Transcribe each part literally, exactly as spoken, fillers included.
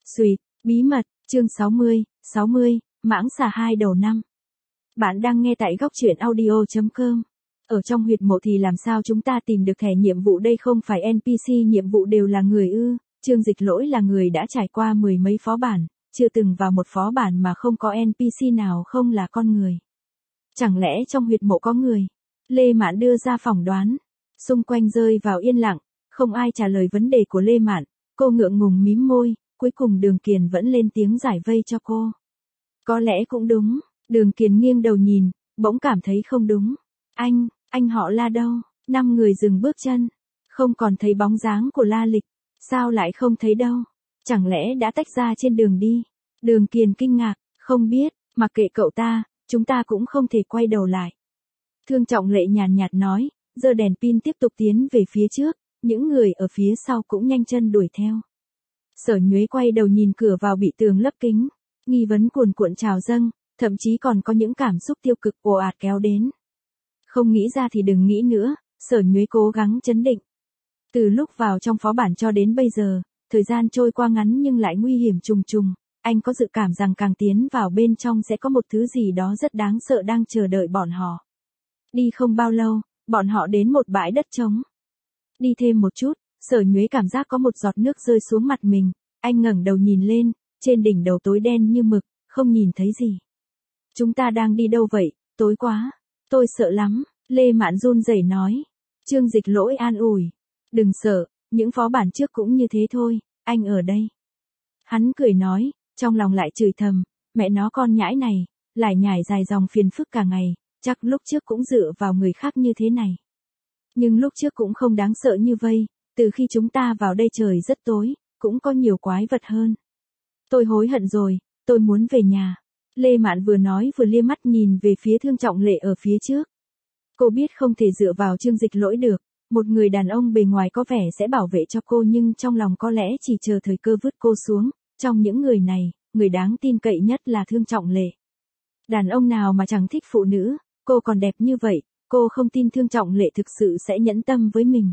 Xuyệt, bí mật, chương sáu mươi, sáu mươi, mãng xà hai đầu năm. Bạn đang nghe tại góc truyện audio chấm com. Ở trong huyệt mộ thì làm sao chúng ta tìm được thẻ nhiệm vụ đây không phải en pê xê nhiệm vụ đều là người ư, Trương Dịch Lỗi là người đã trải qua mười mấy phó bản, chưa từng vào một phó bản mà không có en pê xê nào không là con người. Chẳng lẽ trong huyệt mộ có người? Lê Mạn đưa ra phỏng đoán. Xung quanh rơi vào yên lặng, không ai trả lời vấn đề của Lê Mạn, cô ngượng ngùng mím môi, cuối cùng Đường Kiền vẫn lên tiếng giải vây cho cô. Có lẽ cũng đúng, Đường Kiền nghiêng đầu nhìn, bỗng cảm thấy không đúng. Anh, anh họ La đâu? Năm người dừng bước chân, không còn thấy bóng dáng của La Lịch, sao lại không thấy đâu? Chẳng lẽ đã tách ra trên đường đi? Đường Kiền kinh ngạc, không biết, mặc kệ cậu ta, chúng ta cũng không thể quay đầu lại. Thương Trọng Lệ nhàn nhạt nói, giơ đèn pin tiếp tục tiến về phía trước, những người ở phía sau cũng nhanh chân đuổi theo. Sở Nhuế quay đầu nhìn cửa vào bị tường lấp kính, nghi vấn cuồn cuộn trào dâng, thậm chí còn có những cảm xúc tiêu cực ồ ạt kéo đến. Không nghĩ ra thì đừng nghĩ nữa, Sở Nhuế cố gắng trấn định. Từ lúc vào trong phó bản cho đến bây giờ, thời gian trôi qua ngắn nhưng lại nguy hiểm trùng trùng, anh có dự cảm rằng càng tiến vào bên trong sẽ có một thứ gì đó rất đáng sợ đang chờ đợi bọn họ. Đi không bao lâu, bọn họ đến một bãi đất trống. Đi thêm một chút, Sở Nhuế cảm giác có một giọt nước rơi xuống mặt mình, anh ngẩng đầu nhìn lên, trên đỉnh đầu tối đen như mực, không nhìn thấy gì. Chúng ta đang đi đâu vậy, tối quá, tôi sợ lắm, Lê Mạn run rẩy nói. Trương Dịch Lỗi an ủi, đừng sợ, những phó bản trước cũng như thế thôi, anh ở đây. Hắn cười nói, trong lòng lại chửi thầm, mẹ nó con nhãi này, lại nhải dài dòng phiền phức cả ngày, chắc lúc trước cũng dựa vào người khác như thế này. Nhưng lúc trước cũng không đáng sợ như vây, từ khi chúng ta vào đây trời rất tối, cũng có nhiều quái vật hơn. Tôi hối hận rồi, tôi muốn về nhà. Lê Mạn vừa nói vừa liếc mắt nhìn về phía Thương Trọng Lệ ở phía trước. Cô biết không thể dựa vào Trương Dịch Lỗi được, một người đàn ông bề ngoài có vẻ sẽ bảo vệ cho cô nhưng trong lòng có lẽ chỉ chờ thời cơ vứt cô xuống. Trong những người này, người đáng tin cậy nhất là Thương Trọng Lệ. Đàn ông nào mà chẳng thích phụ nữ, cô còn đẹp như vậy, cô không tin Thương Trọng Lệ thực sự sẽ nhẫn tâm với mình.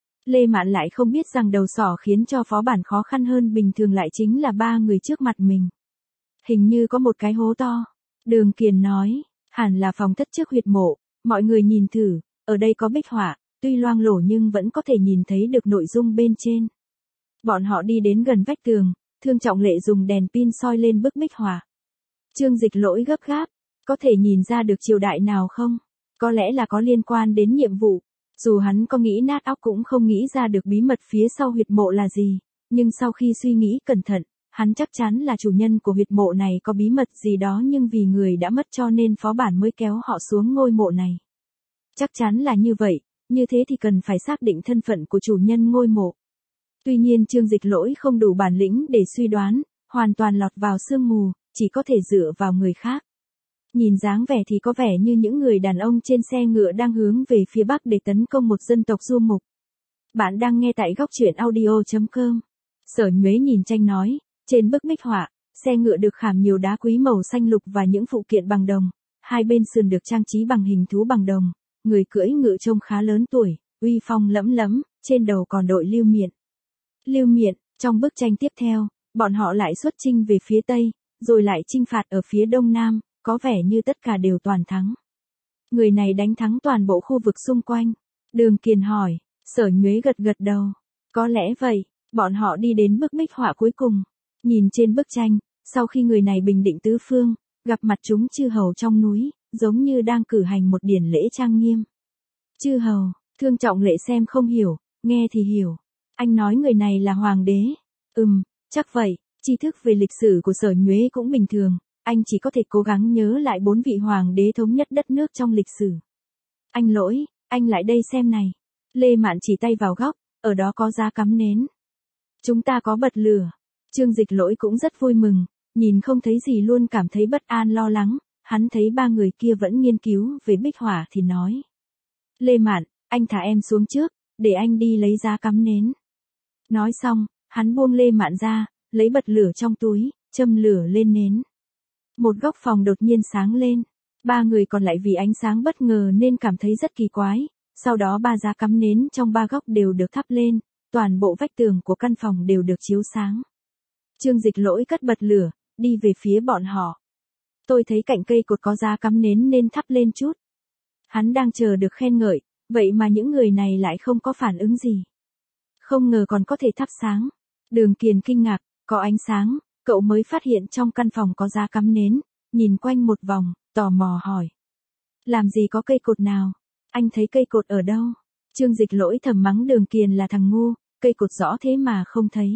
Lê Mạn lại không biết rằng đầu sỏ khiến cho phó bản khó khăn hơn bình thường lại chính là ba người trước mặt mình. Hình như có một cái hố to. Đường Kiền nói, hẳn là phòng thất trước huyệt mộ, mọi người nhìn thử, ở đây có bích họa, tuy loang lổ nhưng vẫn có thể nhìn thấy được nội dung bên trên. Bọn họ đi đến gần vách tường, Thương Trọng Lệ dùng đèn pin soi lên bức bích họa. Trương Dịch Lỗi gấp gáp, có thể nhìn ra được triều đại nào không? Có lẽ là có liên quan đến nhiệm vụ. Dù hắn có nghĩ nát óc cũng không nghĩ ra được bí mật phía sau huyệt mộ là gì, nhưng sau khi suy nghĩ cẩn thận, hắn chắc chắn là chủ nhân của huyệt mộ này có bí mật gì đó nhưng vì người đã mất cho nên phó bản mới kéo họ xuống ngôi mộ này. Chắc chắn là như vậy, như thế thì cần phải xác định thân phận của chủ nhân ngôi mộ. Tuy nhiên Trương Dịch Lỗi không đủ bản lĩnh để suy đoán, hoàn toàn lọt vào sương mù, chỉ có thể dựa vào người khác. Nhìn dáng vẻ thì có vẻ như những người đàn ông trên xe ngựa đang hướng về phía bắc để tấn công một dân tộc du mục. Bạn đang nghe tại góc truyện audio chấm com. Sở Nhuế nhìn tranh nói, trên bức bích họa, xe ngựa được khảm nhiều đá quý màu xanh lục và những phụ kiện bằng đồng, hai bên sườn được trang trí bằng hình thú bằng đồng, người cưỡi ngựa trông khá lớn tuổi, uy phong lẫm lẫm, trên đầu còn đội lưu miện. Lưu miện, trong bức tranh tiếp theo, bọn họ lại xuất chinh về phía tây, rồi lại chinh phạt ở phía đông nam. Có vẻ như tất cả đều toàn thắng. Người này đánh thắng toàn bộ khu vực xung quanh. Đường Kiền hỏi, Sở Nhuế gật gật đầu. Có lẽ vậy, bọn họ đi đến bức bích họa cuối cùng. Nhìn trên bức tranh, sau khi người này bình định tứ phương, gặp mặt chúng chư hầu trong núi, giống như đang cử hành một điển lễ trang nghiêm. Chư hầu, Thương Trọng Lệ xem không hiểu, nghe thì hiểu. Anh nói người này là hoàng đế. Ừm, chắc vậy, tri thức về lịch sử của Sở Nhuế cũng bình thường. Anh chỉ có thể cố gắng nhớ lại bốn vị hoàng đế thống nhất đất nước trong lịch sử. Anh Lỗi, anh lại đây xem này. Lê Mạn chỉ tay vào góc, ở đó có giá cắm nến. Chúng ta có bật lửa. Trương Dịch Lỗi cũng rất vui mừng, nhìn không thấy gì luôn cảm thấy bất an lo lắng, hắn thấy ba người kia vẫn nghiên cứu về bích họa thì nói. Lê Mạn, anh thả em xuống trước, để anh đi lấy giá cắm nến. Nói xong, hắn buông Lê Mạn ra, lấy bật lửa trong túi, châm lửa lên nến. Một góc phòng đột nhiên sáng lên. Ba người còn lại vì ánh sáng bất ngờ nên cảm thấy rất kỳ quái. Sau đó ba giá cắm nến trong ba góc đều được thắp lên. Toàn bộ vách tường của căn phòng đều được chiếu sáng. Trương Dịch Lỗi cất bật lửa, đi về phía bọn họ. Tôi thấy cạnh cây cột có giá cắm nến nên thắp lên chút. Hắn đang chờ được khen ngợi, vậy mà những người này lại không có phản ứng gì. Không ngờ còn có thể thắp sáng. Đường Kiền kinh ngạc, có ánh sáng, cậu mới phát hiện trong căn phòng có giá cắm nến, nhìn quanh một vòng, tò mò hỏi. Làm gì có cây cột nào? Anh thấy cây cột ở đâu? Trương Dịch Lỗi thầm mắng Đường Kiền là thằng ngu, cây cột rõ thế mà không thấy.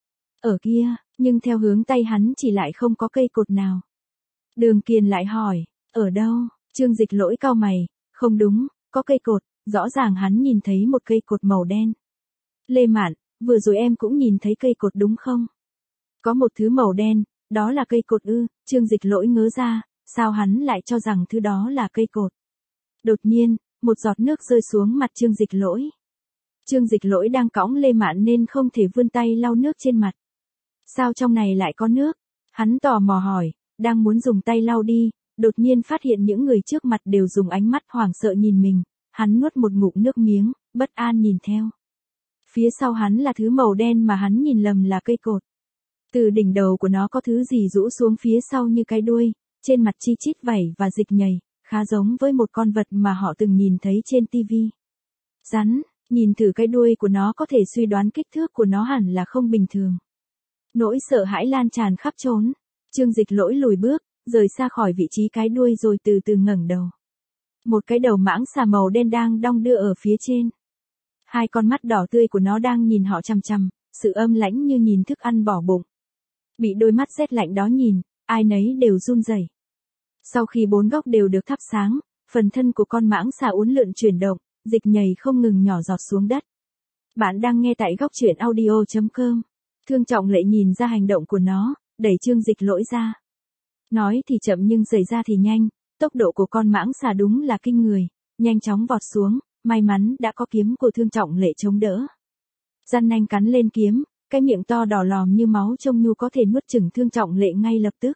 Ở kia, nhưng theo hướng tay hắn chỉ lại không có cây cột nào. Đường Kiền lại hỏi, ở đâu? Trương Dịch Lỗi cau mày, không đúng, có cây cột, rõ ràng hắn nhìn thấy một cây cột màu đen. Lê Mạn, vừa rồi em cũng nhìn thấy cây cột đúng không? Có một thứ màu đen, đó là cây cột ư? Trương Dịch Lỗi ngớ ra, sao hắn lại cho rằng thứ đó là cây cột? Đột nhiên, một giọt nước rơi xuống mặt Trương Dịch Lỗi. Trương Dịch Lỗi đang cõng Lê Mạn nên không thể vươn tay lau nước trên mặt. Sao trong này lại có nước? Hắn tò mò hỏi, đang muốn dùng tay lau đi, đột nhiên phát hiện những người trước mặt đều dùng ánh mắt hoảng sợ nhìn mình, hắn nuốt một ngụm nước miếng, bất an nhìn theo. Phía sau hắn là thứ màu đen mà hắn nhìn lầm là cây cột. Từ đỉnh đầu của nó có thứ gì rũ xuống phía sau như cái đuôi, trên mặt chi chít vảy và dịch nhầy, khá giống với một con vật mà họ từng nhìn thấy trên tivi. Rắn, nhìn thử cái đuôi của nó có thể suy đoán kích thước của nó hẳn là không bình thường. Nỗi sợ hãi lan tràn khắp trốn. Trương Dịch Lỗi lùi bước, rời xa khỏi vị trí cái đuôi rồi từ từ ngẩng đầu. Một cái đầu mãng xà màu đen đang đong đưa ở phía trên. Hai con mắt đỏ tươi của nó đang nhìn họ chằm chằm, sự âm lãnh như nhìn thức ăn bỏ bụng. Bị đôi mắt rét lạnh đó nhìn, ai nấy đều run rẩy. Sau khi bốn góc đều được thắp sáng, phần thân của con mãng xà uốn lượn chuyển động, dịch nhầy không ngừng nhỏ giọt xuống đất. Bạn đang nghe tại góc truyện audio chấm com. Thương Trọng Lệ nhìn ra hành động của nó, đẩy Trương Dịch Lỗi ra. Nói thì chậm nhưng xảy ra thì nhanh, tốc độ của con mãng xà đúng là kinh người, nhanh chóng vọt xuống, may mắn đã có kiếm của Thương Trọng Lệ chống đỡ. Răn nanh cắn lên kiếm, cái miệng to đỏ lòm như máu trông nhu có thể nuốt chửng Thương Trọng Lệ ngay lập tức.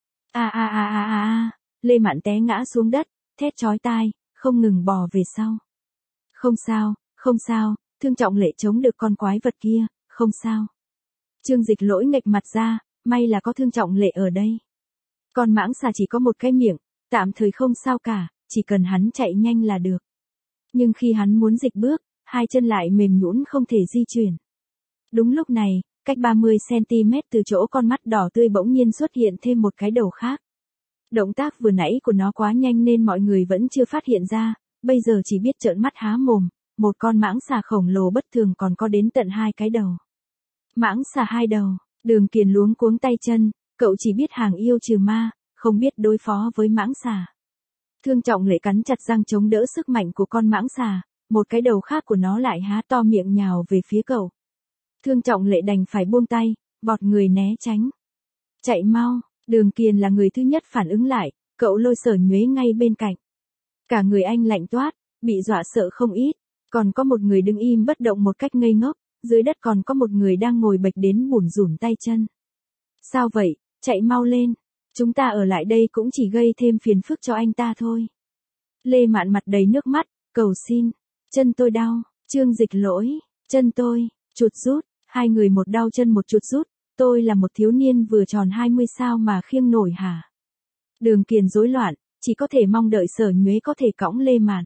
A a a a a a, Lê Mạn té ngã xuống đất, thét chói tai, không ngừng bò về sau. Không sao, không sao, Thương Trọng Lệ chống được con quái vật kia, không sao. Trương Dịch Lỗi nghệch mặt ra, may là có Thương Trọng Lệ ở đây. Con mãng xà chỉ có một cái miệng, tạm thời không sao cả, chỉ cần hắn chạy nhanh là được. Nhưng khi hắn muốn dịch bước, hai chân lại mềm nhũn không thể di chuyển. Đúng lúc này, cách ba mươi xăng-ti-mét từ chỗ con mắt đỏ tươi bỗng nhiên xuất hiện thêm một cái đầu khác. Động tác vừa nãy của nó quá nhanh nên mọi người vẫn chưa phát hiện ra, bây giờ chỉ biết trợn mắt há mồm, một con mãng xà khổng lồ bất thường còn có đến tận hai cái đầu. Mãng xà hai đầu, Đường Kiền luống cuống tay chân, cậu chỉ biết hàng yêu trừ ma, không biết đối phó với mãng xà. Thương Trọng Lệ cắn chặt răng chống đỡ sức mạnh của con mãng xà, một cái đầu khác của nó lại há to miệng nhào về phía cậu. Thương Trọng Lệ đành phải buông tay, vọt người né tránh. Chạy mau, Đường Kiền là người thứ nhất phản ứng lại, cậu lôi Sở Nhuế ngay bên cạnh. Cả người anh lạnh toát, bị dọa sợ không ít, còn có một người đứng im bất động một cách ngây ngốc, dưới đất còn có một người đang ngồi bệt đến bủn rủn tay chân. Sao vậy, chạy mau lên, chúng ta ở lại đây cũng chỉ gây thêm phiền phức cho anh ta thôi. Lê Mạn mặt đầy nước mắt, cầu xin, chân tôi đau, Trương Dịch Lỗi, chân tôi, chuột rút, hai người một đau chân một chuột rút, tôi là một thiếu niên vừa tròn hai mươi sao mà khiêng nổi hả? Đường Kiền rối loạn, chỉ có thể mong đợi Sở Nhuế có thể cõng Lê Mạn.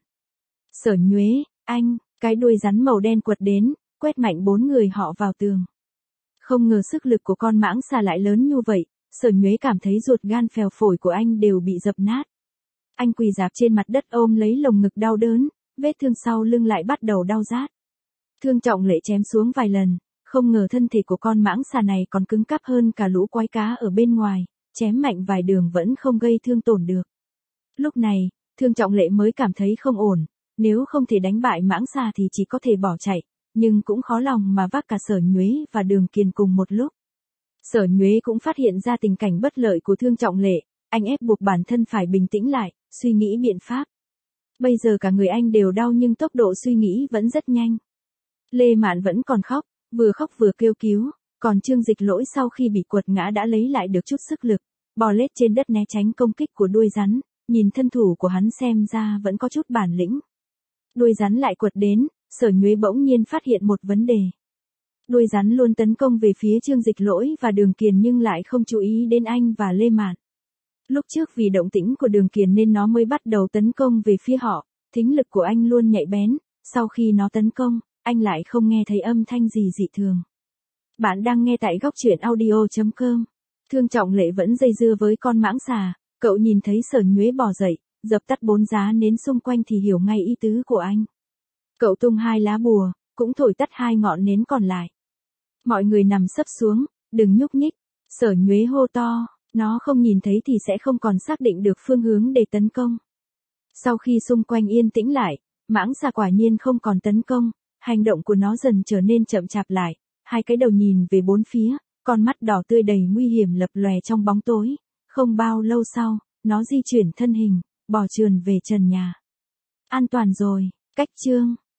Sở Nhuế, anh, cái đuôi rắn màu đen quật đến, quét mạnh bốn người họ vào tường. Không ngờ sức lực của con mãng xà lại lớn như vậy, Sở Nhuế cảm thấy ruột gan phèo phổi của anh đều bị dập nát. Anh quỳ rạp trên mặt đất ôm lấy lồng ngực đau đớn, vết thương sau lưng lại bắt đầu đau rát. Thương Trọng Lệ chém xuống vài lần, không ngờ thân thể của con mãng xà này còn cứng cáp hơn cả lũ quái cá ở bên ngoài, chém mạnh vài đường vẫn không gây thương tổn được. Lúc này, Thương Trọng Lệ mới cảm thấy không ổn, nếu không thể đánh bại mãng xà thì chỉ có thể bỏ chạy, nhưng cũng khó lòng mà vác cả Sở Nhuế và Đường Kiền cùng một lúc. Sở Nhuế cũng phát hiện ra tình cảnh bất lợi của Thương Trọng Lệ, anh ép buộc bản thân phải bình tĩnh lại, suy nghĩ biện pháp. Bây giờ cả người anh đều đau nhưng tốc độ suy nghĩ vẫn rất nhanh. Lê Mạn vẫn còn khóc, vừa khóc vừa kêu cứu, còn Trương Dịch Lỗi sau khi bị quật ngã đã lấy lại được chút sức lực, bò lết trên đất né tránh công kích của đuôi rắn, nhìn thân thủ của hắn xem ra vẫn có chút bản lĩnh. Đuôi rắn lại quật đến, Sở Nhuế bỗng nhiên phát hiện một vấn đề. Đuôi rắn luôn tấn công về phía Trương Dịch Lỗi và Đường Kiền nhưng lại không chú ý đến anh và Lê Mạn. Lúc trước vì động tĩnh của Đường Kiền nên nó mới bắt đầu tấn công về phía họ, thính lực của anh luôn nhạy bén, sau khi nó tấn công, anh lại không nghe thấy âm thanh gì dị thường. Bạn đang nghe tại góc truyện audio chấm com. Thương Trọng Lệ vẫn dây dưa với con mãng xà, cậu nhìn thấy Sở Nhuế bò dậy, dập tắt bốn giá nến xung quanh thì hiểu ngay ý tứ của anh. Cậu tung hai lá bùa, cũng thổi tắt hai ngọn nến còn lại. Mọi người nằm sấp xuống, đừng nhúc nhích. Sở Nhuế hô to, nó không nhìn thấy thì sẽ không còn xác định được phương hướng để tấn công. Sau khi xung quanh yên tĩnh lại, mãng xà quả nhiên không còn tấn công, hành động của nó dần trở nên chậm chạp lại, hai cái đầu nhìn về bốn phía, con mắt đỏ tươi đầy nguy hiểm lập lòe trong bóng tối. Không bao lâu sau, nó di chuyển thân hình, bò trườn về trần nhà. An toàn rồi, cách chương.